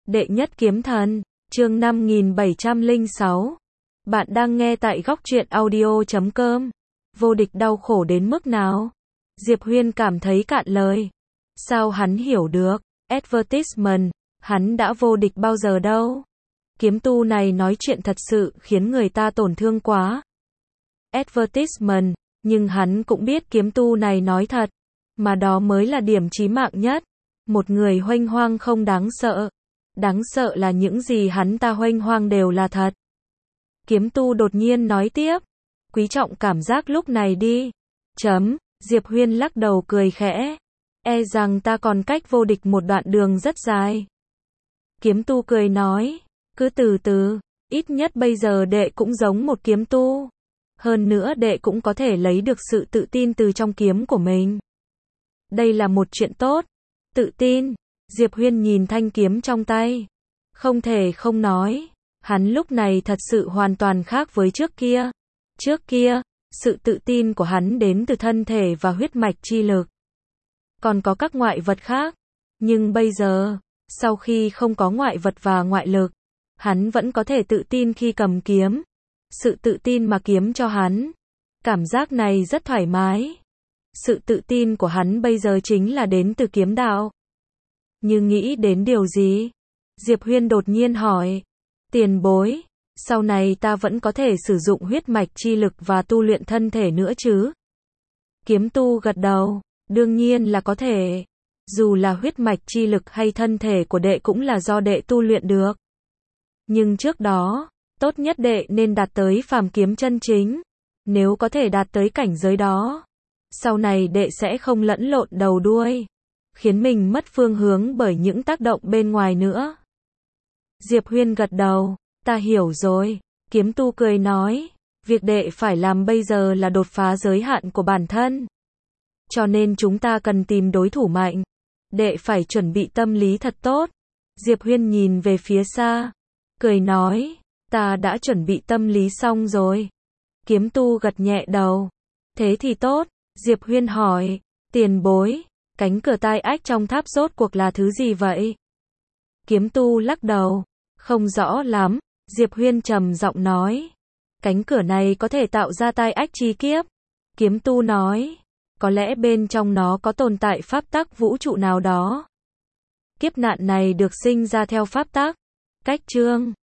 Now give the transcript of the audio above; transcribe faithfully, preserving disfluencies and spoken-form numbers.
Đệ nhất kiếm thần, chương năm nghìn bảy trăm lẻ sáu. Bạn đang nghe tại góc truyện audio chấm com. Vô địch đau khổ đến mức nào? Diệp Huyên cảm thấy cạn lời. Sao hắn hiểu được? Advertisement, hắn đã vô địch bao giờ đâu. Kiếm tu này nói chuyện thật sự khiến người ta tổn thương quá. Advertisement, nhưng hắn cũng biết kiếm tu này nói thật. Mà đó mới là điểm chí mạng nhất. Một người huênh hoang không đáng sợ. Đáng sợ là những gì hắn ta huênh hoang đều là thật. Kiếm tu đột nhiên nói tiếp. Quý trọng cảm giác lúc này đi. Chấm, Diệp Huyên lắc đầu cười khẽ. E rằng ta còn cách vô địch một đoạn đường rất dài. Kiếm tu cười nói. Cứ từ từ, ít nhất bây giờ đệ cũng giống một kiếm tu. Hơn nữa đệ cũng có thể lấy được sự tự tin từ trong kiếm của mình. Đây là một chuyện tốt. Tự tin. Diệp Huyên nhìn thanh kiếm trong tay. Không thể không nói. Hắn lúc này thật sự hoàn toàn khác với trước kia. Trước kia, sự tự tin của hắn đến từ thân thể và huyết mạch chi lực. Còn có các ngoại vật khác. Nhưng bây giờ, sau khi không có ngoại vật và ngoại lực, hắn vẫn có thể tự tin khi cầm kiếm. Sự tự tin mà kiếm cho hắn. Cảm giác này rất thoải mái. Sự tự tin của hắn bây giờ chính là đến từ kiếm đạo. Nhưng nghĩ đến điều gì? Diệp Huyên đột nhiên hỏi. Tiền bối, sau này ta vẫn có thể sử dụng huyết mạch chi lực và tu luyện thân thể nữa chứ? Kiếm tu gật đầu. Đương nhiên là có thể. Dù là huyết mạch chi lực hay thân thể của đệ cũng là do đệ tu luyện được. Nhưng trước đó, tốt nhất đệ nên đạt tới phàm kiếm chân chính. Nếu có thể đạt tới cảnh giới đó, sau này đệ sẽ không lẫn lộn đầu đuôi, khiến mình mất phương hướng bởi những tác động bên ngoài nữa. Diệp Huyên gật đầu. Ta hiểu rồi. Kiếm tu cười nói. Việc đệ phải làm bây giờ là đột phá giới hạn của bản thân. Cho nên chúng ta cần tìm đối thủ mạnh. Đệ phải chuẩn bị tâm lý thật tốt. Diệp Huyên nhìn về phía xa. Cười nói. Ta đã chuẩn bị tâm lý xong rồi. Kiếm tu gật nhẹ đầu. Thế thì tốt. Diệp Huyên hỏi. Tiền bối, cánh cửa tai ách trong tháp rốt cuộc là thứ gì vậy? Kiếm tu lắc đầu. Không rõ lắm. Diệp Huyên trầm giọng nói. Cánh cửa này có thể tạo ra tai ách chi kiếp. Kiếm tu nói. Có lẽ bên trong nó có tồn tại pháp tắc vũ trụ nào đó. Kiếp nạn này được sinh ra theo pháp tắc. Cách chương.